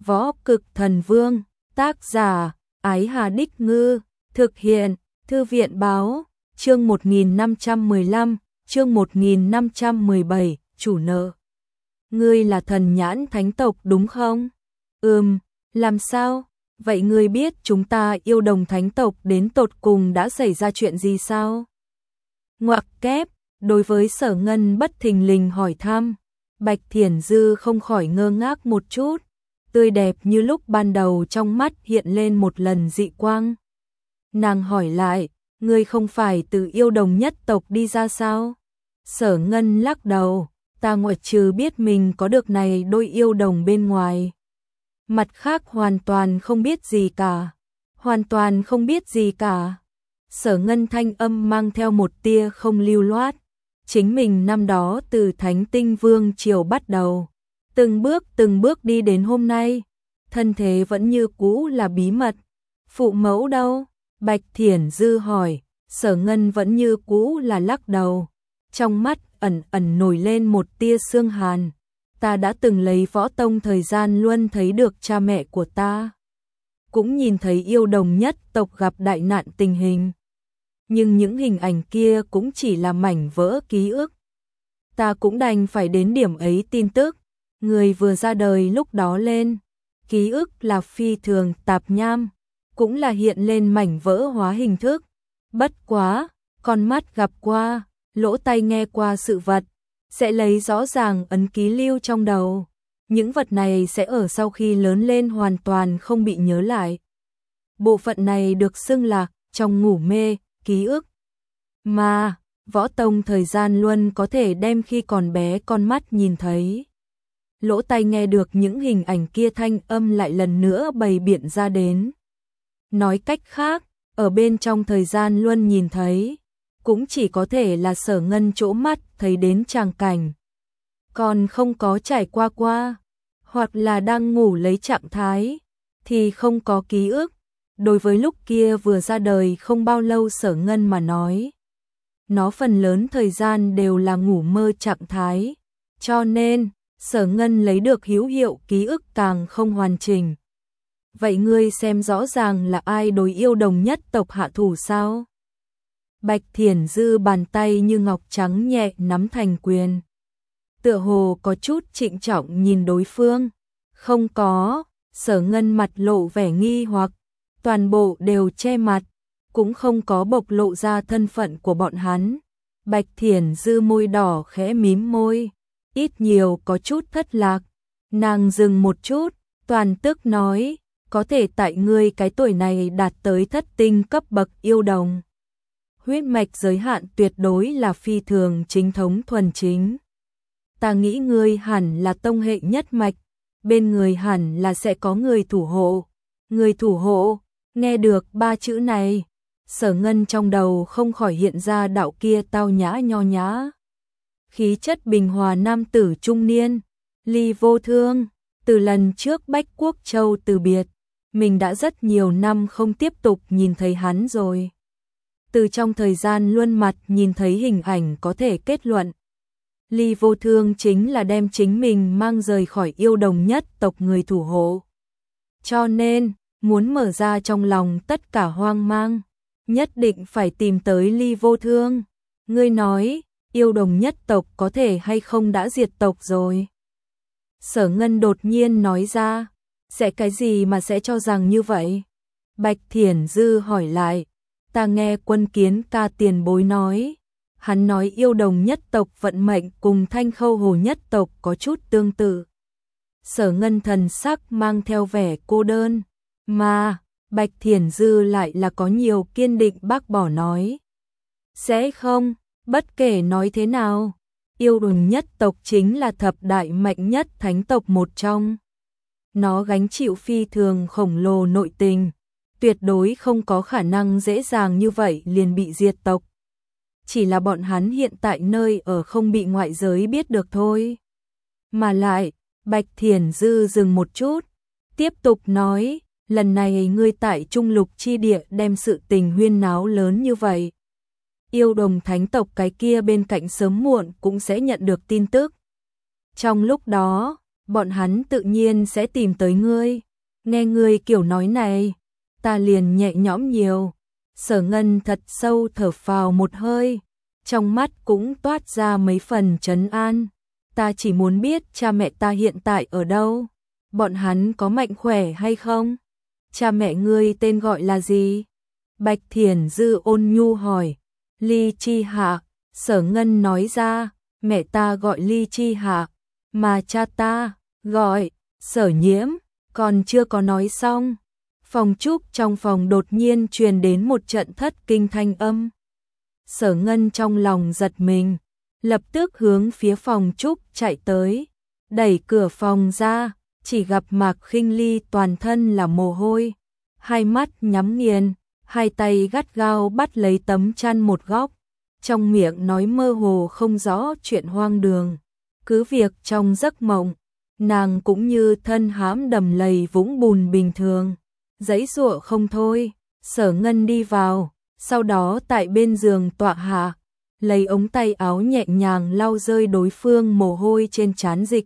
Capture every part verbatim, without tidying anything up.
Võ Cực Thần Vương, tác giả, Ái Hà Đích Ngư, thực hiện, Thư viện Báo, chương một nghìn năm trăm mười lăm, chương một nghìn năm trăm mười bảy, chủ nợ. Ngươi là thần nhãn thánh tộc đúng không? Ừm, làm sao? Vậy ngươi biết chúng ta yêu đồng thánh tộc đến tột cùng đã xảy ra chuyện gì sao? Ngoặc kép, đối với Sở Ngân bất thình lình hỏi thăm, Bạch Thiển Dư không khỏi ngơ ngác một chút, tươi đẹp như lúc ban đầu trong mắt hiện lên một lần dị quang. Nàng hỏi lại, ngươi không phải từ yêu đồng nhất tộc đi ra sao? Sở Ngân lắc đầu, ta ngoại trừ biết mình có được này đôi yêu đồng bên ngoài. Mặt khác hoàn toàn không biết gì cả. Hoàn toàn không biết gì cả. Sở Ngân thanh âm mang theo một tia không lưu loát. Chính mình năm đó từ Thánh Tinh Vương triều bắt đầu, từng bước từng bước đi đến hôm nay, thân thế vẫn như cũ là bí mật. Phụ mẫu đâu? Bạch Thiển Dư hỏi. Sở Ngân vẫn như cũ là lắc đầu, trong mắt ẩn ẩn nổi lên một tia sương hàn. Ta đã từng lấy võ tông thời gian luôn thấy được cha mẹ của ta, cũng nhìn thấy yêu đồng nhất tộc gặp đại nạn tình hình. Nhưng những hình ảnh kia cũng chỉ là mảnh vỡ ký ức. Ta cũng đành phải đến điểm ấy tin tức. Người vừa ra đời lúc đó lên, ký ức là phi thường tạp nham, cũng là hiện lên mảnh vỡ hóa hình thức. Bất quá, con mắt gặp qua, lỗ tai nghe qua sự vật, sẽ lấy rõ ràng ấn ký lưu trong đầu. Những vật này sẽ ở sau khi lớn lên hoàn toàn không bị nhớ lại. Bộ phận này được xưng là trong ngủ mê, ký ức. Mà, võ tông thời gian luôn có thể đem khi còn bé con mắt nhìn thấy. Lỗ tai nghe được những hình ảnh kia thanh âm lại lần nữa bày biện ra đến. Nói cách khác, ở bên trong thời gian luôn nhìn thấy, cũng chỉ có thể là Sở Ngân chỗ mắt thấy đến tràng cảnh. Còn không có trải qua qua, hoặc là đang ngủ lấy trạng thái, thì không có ký ức. Đối với lúc kia vừa ra đời không bao lâu Sở Ngân mà nói, nó phần lớn thời gian đều là ngủ mơ trạng thái, cho nên Sở Ngân lấy được hữu hiệu ký ức càng không hoàn chỉnh. Vậy ngươi xem rõ ràng là ai đối yêu đồng nhất tộc hạ thủ sao? Bạch Thiển Dư bàn tay như ngọc trắng nhẹ nắm thành quyền, tựa hồ có chút trịnh trọng nhìn đối phương. Không có. Sở Ngân mặt lộ vẻ nghi hoặc, toàn bộ đều che mặt, cũng không có bộc lộ ra thân phận của bọn hắn. Bạch Thiển Dư môi đỏ khẽ mím môi, ít nhiều có chút thất lạc. Nàng dừng một chút, toàn tức nói, có thể tại ngươi cái tuổi này đạt tới thất tinh cấp bậc yêu đồng. Huyết mạch giới hạn tuyệt đối là phi thường chính thống thuần chính. Ta nghĩ ngươi hẳn là tông hệ nhất mạch, bên người hẳn là sẽ có người thủ hộ. Người thủ hộ, nghe được ba chữ này, Sở Ngân trong đầu không khỏi hiện ra đạo kia tao nhã nho nhã, khí chất bình hòa nam tử trung niên, Ly Vô Thương. Từ lần trước Bách Quốc Châu từ biệt, mình đã rất nhiều năm không tiếp tục nhìn thấy hắn rồi. Từ trong thời gian luân mặt nhìn thấy hình ảnh có thể kết luận, Ly Vô Thương chính là đem chính mình mang rời khỏi yêu đồng nhất tộc người thủ hộ. Cho nên, muốn mở ra trong lòng tất cả hoang mang, nhất định phải tìm tới Ly Vô Thương. Ngươi nói, yêu đồng nhất tộc có thể hay không đã diệt tộc rồi? Sở Ngân đột nhiên nói ra, sẽ cái gì mà sẽ cho rằng như vậy? Bạch Thiển Dư hỏi lại, ta nghe Quân Kiến ca tiền bối nói, hắn nói yêu đồng nhất tộc vận mệnh cùng Thanh Khâu Hồ nhất tộc có chút tương tự. Sở Ngân thần sắc mang theo vẻ cô đơn, mà Bạch Thiển Dư lại là có nhiều kiên định bác bỏ nói. Sẽ không, bất kể nói thế nào, yêu đồng nhất tộc chính là thập đại mạnh nhất thánh tộc một trong. Nó gánh chịu phi thường khổng lồ nội tình, tuyệt đối không có khả năng dễ dàng như vậy liền bị diệt tộc. Chỉ là bọn hắn hiện tại nơi ở không bị ngoại giới biết được thôi. Mà lại, Bạch Thiển Dư dừng một chút, tiếp tục nói, lần này ngươi tại Trung Lục chi địa đem sự tình huyên náo lớn như vậy. Yêu đồng thánh tộc cái kia bên cạnh sớm muộn cũng sẽ nhận được tin tức. Trong lúc đó, bọn hắn tự nhiên sẽ tìm tới ngươi. Nghe ngươi kiểu nói này, ta liền nhẹ nhõm nhiều. Sở Ngân thật sâu thở phào một hơi, trong mắt cũng toát ra mấy phần trấn an. Ta chỉ muốn biết cha mẹ ta hiện tại ở đâu, bọn hắn có mạnh khỏe hay không? Cha mẹ ngươi tên gọi là gì? Bạch Thiển Dư ôn nhu hỏi. Ly Chi Hạ, Sở Ngân nói ra, mẹ ta gọi Ly Chi Hạ, mà cha ta gọi Sở Nhiễm. Còn chưa có nói xong, phòng trúc trong phòng đột nhiên truyền đến một trận thất kinh thanh âm. Sở Ngân trong lòng giật mình, lập tức hướng phía phòng trúc chạy tới, đẩy cửa phòng ra, chỉ gặp Mạc Khinh Ly toàn thân là mồ hôi, hai mắt nhắm nghiền, hai tay gắt gao bắt lấy tấm chăn một góc, trong miệng nói mơ hồ không rõ chuyện hoang đường. Cứ việc trong giấc mộng, nàng cũng như thân hãm đầm lầy vũng bùn bình thường, giãy giụa không thôi. Sở Ngân đi vào, sau đó tại bên giường tọa hạ, lấy ống tay áo nhẹ nhàng lau rơi đối phương mồ hôi trên trán dịch.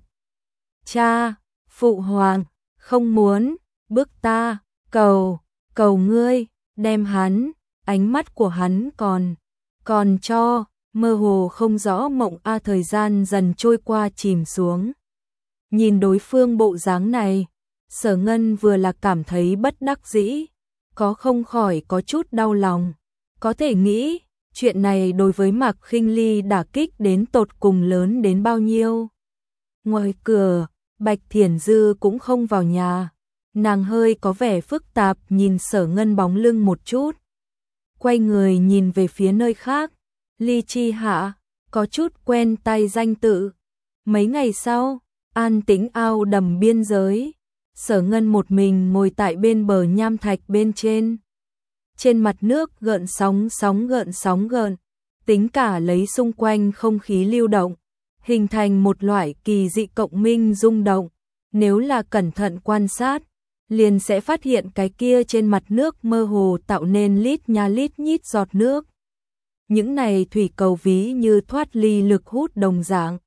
Cha, phụ hoàng, không muốn, bức ta, cầu, cầu ngươi, đem hắn, ánh mắt của hắn còn, còn cho, mơ hồ không rõ mộng a thời gian dần trôi qua chìm xuống. Nhìn đối phương bộ dáng này, Sở Ngân vừa là cảm thấy bất đắc dĩ, có không khỏi có chút đau lòng. Có thể nghĩ, chuyện này đối với Mạc Khinh Ly đả kích đến tột cùng lớn đến bao nhiêu. Ngoài cửa, Bạch Thiển Dư cũng không vào nhà, nàng hơi có vẻ phức tạp nhìn Sở Ngân bóng lưng một chút, quay người nhìn về phía nơi khác. Ly Chi Hạ, có chút quen tay danh tự. Mấy ngày sau, an tĩnh ao đầm biên giới, Sở Ngân một mình ngồi tại bên bờ nham thạch bên trên. Trên mặt nước gợn sóng sóng gợn sóng gợn, tính cả lấy xung quanh không khí lưu động, hình thành một loại kỳ dị cộng minh rung động. Nếu là cẩn thận quan sát, liền sẽ phát hiện cái kia trên mặt nước mơ hồ tạo nên lít nha lít nhít giọt nước. Những này thủy cầu ví như thoát ly lực hút đồng dạng,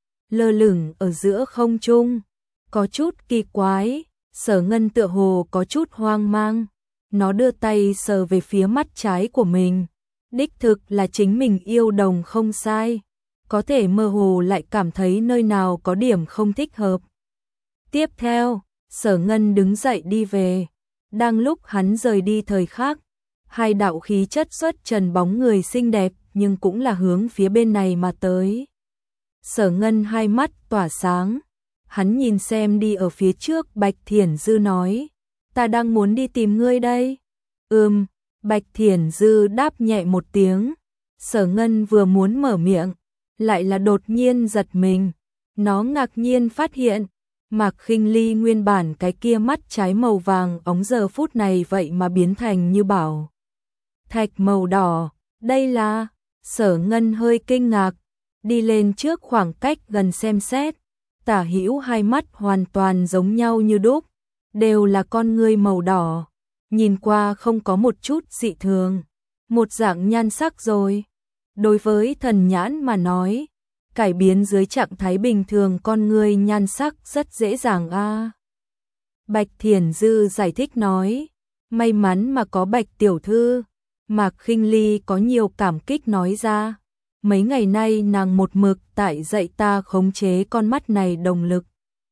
lơ lửng ở giữa không trung, có chút kỳ quái. Sở Ngân tựa hồ có chút hoang mang, nó đưa tay sờ về phía mắt trái của mình, đích thực là chính mình yêu đồng không sai, có thể mơ hồ lại cảm thấy nơi nào có điểm không thích hợp. Tiếp theo, Sở Ngân đứng dậy đi về, đang lúc hắn rời đi thời khắc, hai đạo khí chất xuất trần bóng người xinh đẹp nhưng cũng là hướng phía bên này mà tới. Sở Ngân hai mắt tỏa sáng, hắn nhìn xem đi ở phía trước Bạch Thiển Dư nói, ta đang muốn đi tìm ngươi đây. Ừm, Bạch Thiển Dư đáp nhẹ một tiếng. Sở Ngân vừa muốn mở miệng, lại là đột nhiên giật mình, nó ngạc nhiên phát hiện, Mạc Khinh Ly nguyên bản cái kia mắt trái màu vàng óng giờ phút này vậy mà biến thành như bảo thạch màu đỏ. Đây là... Sở Ngân hơi kinh ngạc, đi lên trước khoảng cách gần xem xét, tả hữu hai mắt hoàn toàn giống nhau như đúc, đều là con ngươi màu đỏ, nhìn qua không có một chút dị thường, một dạng nhan sắc rồi. Đối với thần nhãn mà nói, cải biến dưới trạng thái bình thường con ngươi nhan sắc rất dễ dàng a. À. Bạch Thiển Dư giải thích nói, may mắn mà có Bạch tiểu thư. Mạc Khinh Ly có nhiều cảm kích nói ra, mấy ngày nay nàng một mực tại dạy ta khống chế con mắt này đồng lực.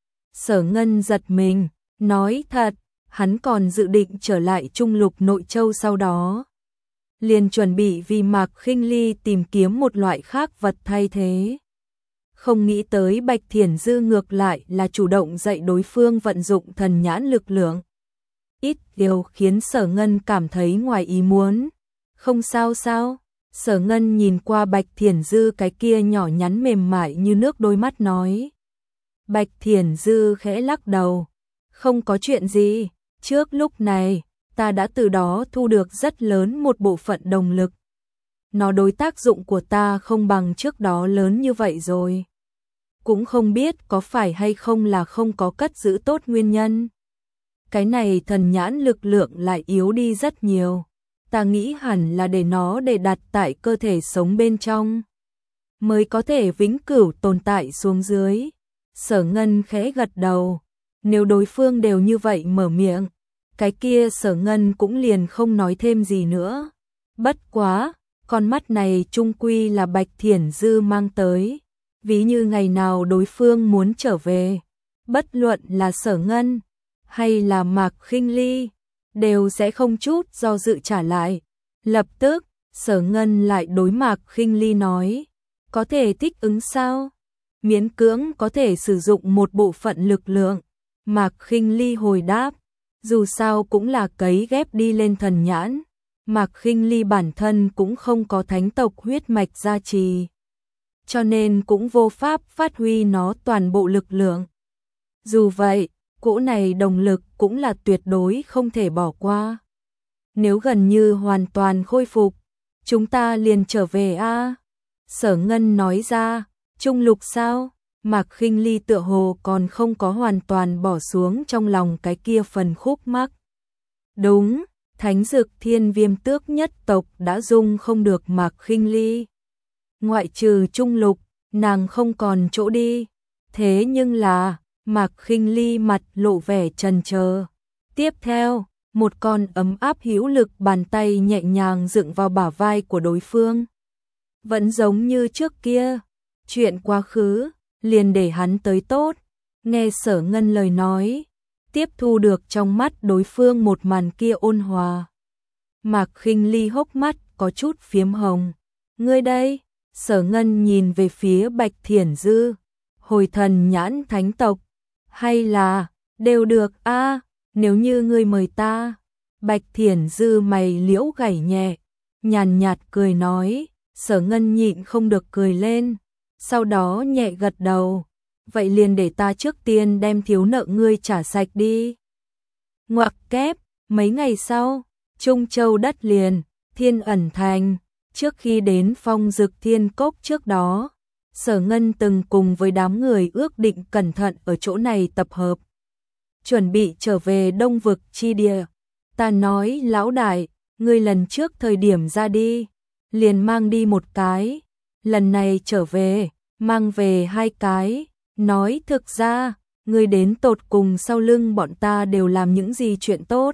Sở Ngân giật mình, nói thật, hắn còn dự định trở lại Trung Lục Nội Châu sau đó, liền chuẩn bị vì Mạc Khinh Ly tìm kiếm một loại khác vật thay thế. Không nghĩ tới Bạch Thiển Dư ngược lại là chủ động dạy đối phương vận dụng thần nhãn lực lượng. Ít điều khiến Sở Ngân cảm thấy ngoài ý muốn. Không sao sao? Sở Ngân nhìn qua Bạch Thiển Dư cái kia nhỏ nhắn mềm mại như nước đôi mắt nói. Bạch Thiển Dư khẽ lắc đầu. Không có chuyện gì, trước lúc này, ta đã từ đó thu được rất lớn một bộ phận đồng lực. Nó đối tác dụng của ta không bằng trước đó lớn như vậy rồi. Cũng không biết có phải hay không là không có cất giữ tốt nguyên nhân. Cái này thần nhãn lực lượng lại yếu đi rất nhiều. Ta nghĩ hẳn là để nó để đặt tại cơ thể sống bên trong, mới có thể vĩnh cửu tồn tại xuống dưới. Sở Ngân khẽ gật đầu, nếu đối phương đều như vậy mở miệng, cái kia Sở Ngân cũng liền không nói thêm gì nữa. Bất quá, con mắt này chung quy là Bạch Thiển Dư mang tới, ví như ngày nào đối phương muốn trở về, bất luận là Sở Ngân hay là Mạc Khinh Ly, đều sẽ không chút do dự trả lại. Lập tức, Sở Ngân lại đối Mạc Khinh Ly nói, có thể thích ứng sao? Miễn cưỡng có thể sử dụng một bộ phận lực lượng. Mạc Khinh Ly hồi đáp, dù sao cũng là cấy ghép đi lên thần nhãn. Mạc Khinh Ly bản thân cũng không có thánh tộc huyết mạch gia trì, cho nên cũng vô pháp phát huy nó toàn bộ lực lượng. Dù vậy, cỗ này động lực cũng là tuyệt đối không thể bỏ qua. Nếu gần như hoàn toàn khôi phục, chúng ta liền trở về a. Sở Ngân nói ra, Trung Lục sao? Mạc Khinh Ly tựa hồ còn không có hoàn toàn bỏ xuống trong lòng cái kia phần khúc mắc. Đúng, Thánh Dực Thiên Viêm Tước nhất tộc đã dung không được Mạc Khinh Ly. Ngoại trừ Trung Lục, nàng không còn chỗ đi. Thế nhưng là, Mạc Khinh Ly mặt lộ vẻ chần chờ. Tiếp theo, một con ấm áp hữu lực bàn tay nhẹ nhàng dựng vào bả vai của đối phương. Vẫn giống như trước kia, chuyện quá khứ, liền để hắn tới tốt. Nghe Sở Ngân lời nói, tiếp thu được trong mắt đối phương một màn kia ôn hòa. Mạc Khinh Ly hốc mắt có chút phiếm hồng. Ngươi đây? Sở Ngân nhìn về phía Bạch Thiển Dư. Hồi thần nhãn thánh tộc, hay là, đều được a, nếu như ngươi mời ta. Bạch Thiển Dư mày liễu gảy nhẹ, nhàn nhạt cười nói. Sở Ngân nhịn không được cười lên, sau đó nhẹ gật đầu. Vậy liền để ta trước tiên đem thiếu nợ ngươi trả sạch đi. Ngoặc kép, mấy ngày sau, Trung Châu đất liền, Thiên Ẩn Thành, trước khi đến Phong Dực Thiên Cốc trước đó, Sở Ngân từng cùng với đám người ước định cẩn thận ở chỗ này tập hợp, chuẩn bị trở về Đông Vực chi địa. Ta nói lão đại, ngươi lần trước thời điểm ra đi, liền mang đi một cái, lần này trở về, mang về hai cái. Nói thực ra, ngươi đến tột cùng sau lưng bọn ta đều làm những gì chuyện tốt.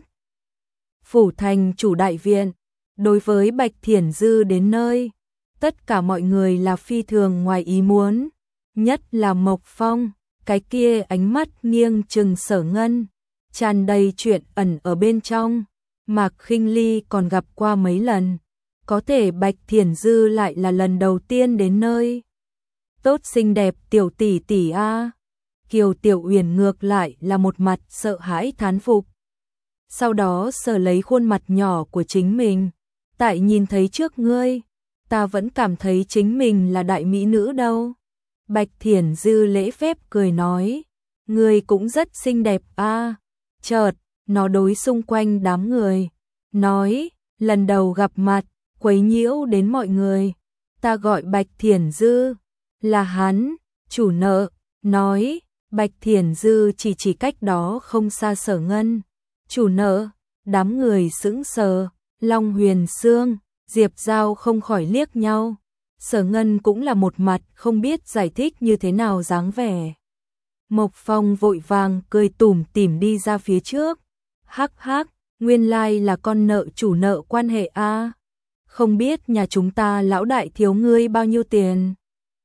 Phủ thành chủ đại viện, đối với Bạch Thiển Dư đến nơi, tất cả mọi người là phi thường ngoài ý muốn, nhất là Mộc Phong, cái kia ánh mắt nghiêng trừng Sở Ngân, tràn đầy chuyện ẩn ở bên trong. Mạc Khinh Ly còn gặp qua mấy lần, có thể Bạch Thiển Dư lại là lần đầu tiên đến nơi. Tốt xinh đẹp tiểu tỷ tỷ a. Kiều Tiểu Uyển ngược lại là một mặt sợ hãi thán phục. Sau đó sờ lấy khuôn mặt nhỏ của chính mình, tại nhìn thấy trước ngươi, ta vẫn cảm thấy chính mình là đại mỹ nữ đâu. Bạch Thiển Dư lễ phép cười nói, ngươi cũng rất xinh đẹp a. Chợt, nó đối xung quanh đám người, nói, lần đầu gặp mặt, quấy nhiễu đến mọi người, ta gọi Bạch Thiển Dư, là hắn, chủ nợ, nói, Bạch Thiển Dư chỉ chỉ cách đó không xa Sở Ngân. Chủ nợ, đám người sững sờ, Long Huyền Sương, Diệp Giao không khỏi liếc nhau. Sở Ngân cũng là một mặt không biết giải thích như thế nào dáng vẻ. Mộc Phong vội vàng cười tủm tỉm đi ra phía trước. Hắc hắc, nguyên lai là con nợ chủ nợ quan hệ a. Không biết nhà chúng ta lão đại thiếu ngươi bao nhiêu tiền?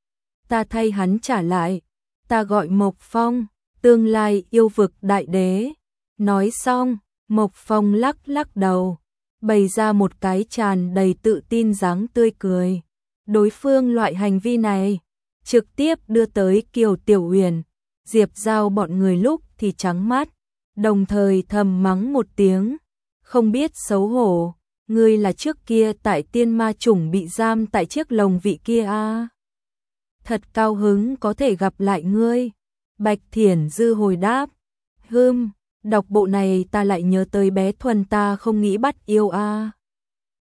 Ta thay hắn trả lại. Ta gọi Mộc Phong, tương lai yêu vực đại đế. Nói xong, Mộc Phong lắc lắc đầu, bày ra một cái tràn đầy tự tin dáng tươi cười. Đối phương loại hành vi này, trực tiếp đưa tới Kiều Tiểu Uyển, Diệp Giao bọn người lúc thì trắng mắt, đồng thời thầm mắng một tiếng, không biết xấu hổ, ngươi là trước kia tại Tiên Ma Chủng bị giam tại chiếc lồng vị kia a. À? Thật cao hứng có thể gặp lại ngươi. Bạch Thiển Dư hồi đáp, hừm, đọc bộ này ta lại nhớ tới bé Thuần ta không nghĩ bắt yêu a. À.